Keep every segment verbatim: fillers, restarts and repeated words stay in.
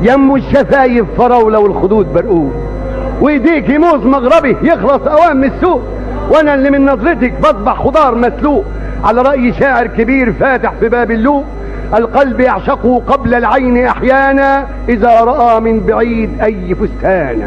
يم الشفايف فراولة والخدود برقوق، وايديكي موز مغربي يخلص اوام من السوق، وانا اللي من نظرتك بصبح خضار مسلوق. على رأي شاعر كبير فاتح في باب اللوق: القلب يعشقه قبل العين احيانا اذا رأى من بعيد اي فستانا.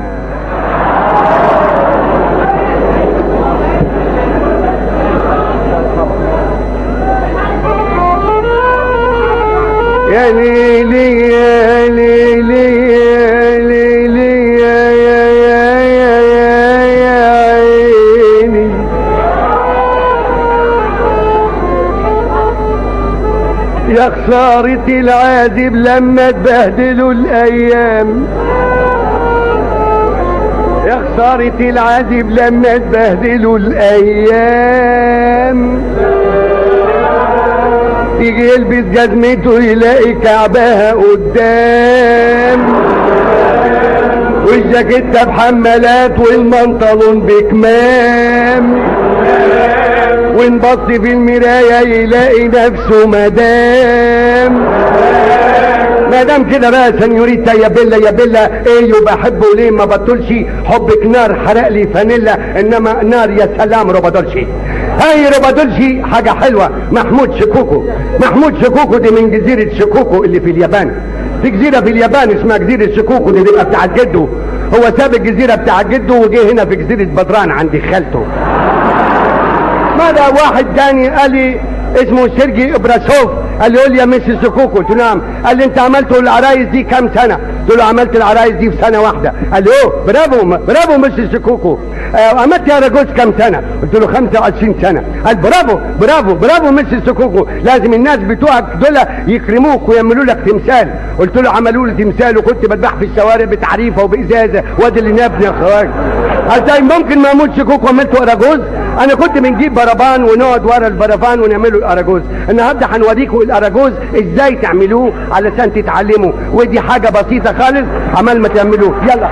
يا ليلي يا ليلي يا ليلي يا يا يا يا يا عيني، يا خسارة العازب لما تبهدلوا الايام، يا خسارة العازب لما تبهدلوا الايام. يجي يلبس جزمته يلاقي كعبها قدام، والجاكيتة بحمالات والمنطلون بكمام، ونبص في المراية يلاقي نفسه مدام. مدام كده بقى سنيوريتا يا بيلا يا بيلا، ايه وبحبه ليه ما بطلش، حبك نار حرق لي فانيلا، انما نار يا سلام روبادولشي. هاي روبادولشي حاجة حلوة. محمود شكوكو، محمود شكوكو دي من جزيرة شكوكو اللي في اليابان. في جزيرة في اليابان اسمها جزيرة شكوكو، دي بيبقى بتاعت جده. هو ساب الجزيرة بتاعت جده وجه هنا في جزيرة بدران عند خالته. ماذا واحد تاني قال لي اسمه سيرجي ابراسوف، قال لي قول يا ميسي شكوكو. قلت له نعم. قال لي انت عملت العرايس دي كام سنه؟ قلت له عملت العرايس دي في سنه واحده. قال لي اوه برافو برافو ميسي شكوكو. آه عملت يا راجوز كام سنه؟ قلت له خمسة وعشرين سنه. قال برافو برافو برافو ميسي شكوكو، لازم الناس بتوعك دول يكرموك ويعملوا لك تمثال. قلت له عملوا لي تمثال وكنت بذبح في الشوارع بتعريفه وبازازه وادي اللي نابني يا خواج. قال طيب ممكن محمود شكوكو عملته اراجوز؟ انا كنت بنجيب برفان ونقعد ورا البرفان ونعمله الاراجوز. النهارده هنوريكم الاراجوز ازاي تعملوه علشان تتعلموا، ودي حاجه بسيطه خالص عمال ما تعملوه. يلا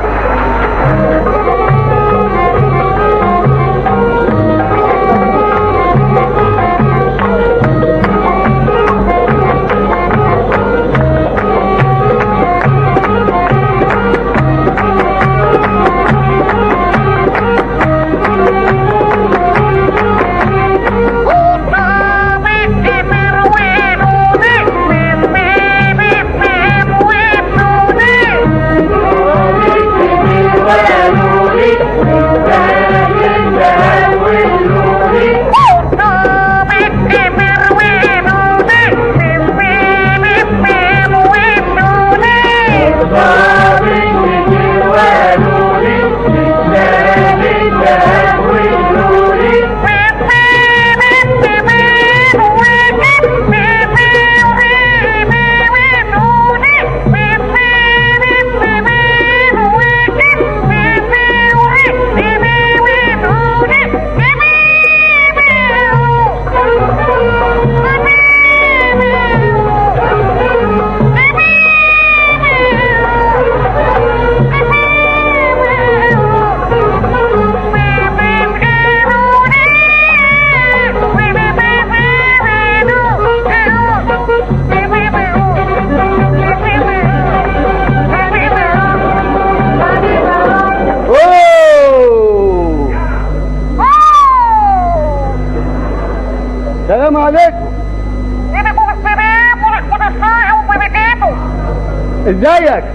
السلام عليكم. وعليكم السلام ورحمة الله وبركاته. ازيك؟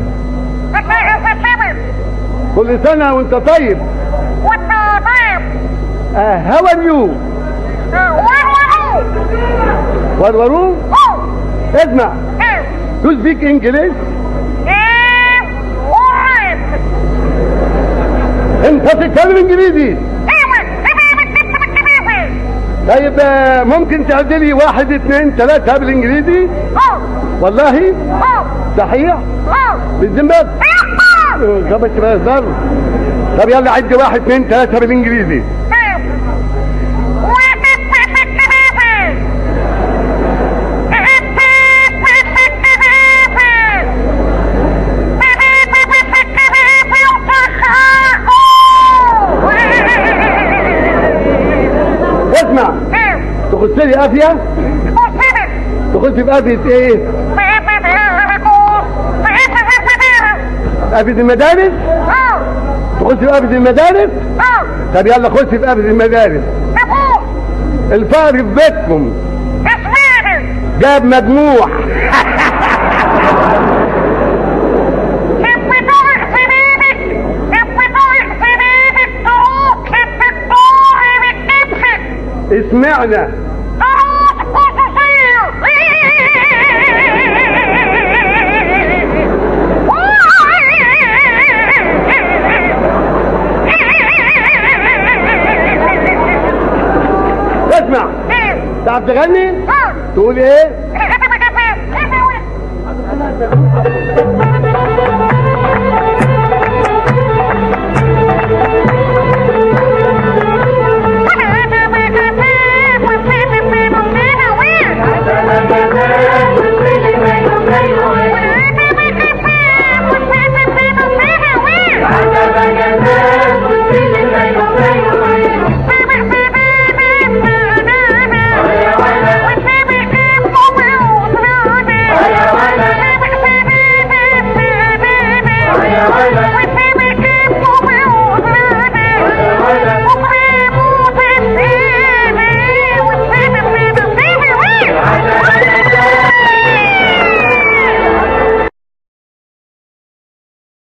كل سنة وانت طيب. وانت طيب. هاو ار يو؟ ورورو. ورورو؟ اسمع. Do you speak English؟ ايه وعيب. انت تتكلم انجليزي؟ طيب ممكن تعدلي واحد اثنين ثلاثة بالانجليزي؟ اه والله؟ اه صحيح؟ اه بالذمة؟ اه طب انت بهزر. طب يلا عدي واحد اثنين ثلاثة بالانجليزي. اسمع، تخش لي قافية؟ تخش في قافية ايه؟ قفز المدارس؟ اه تخش في قفز المدارس؟ اه طب يلا خش في قفز المدارس. طب قول. الفقر في بيتكم اشمعنى؟ جاب مجموع. كنت طالع سنينك كنت طالع سنينك تروح الدكتور بتنفس. اسمعنا. تروح خصوصية. اسمع، تعرف تغني؟ تقول ايه؟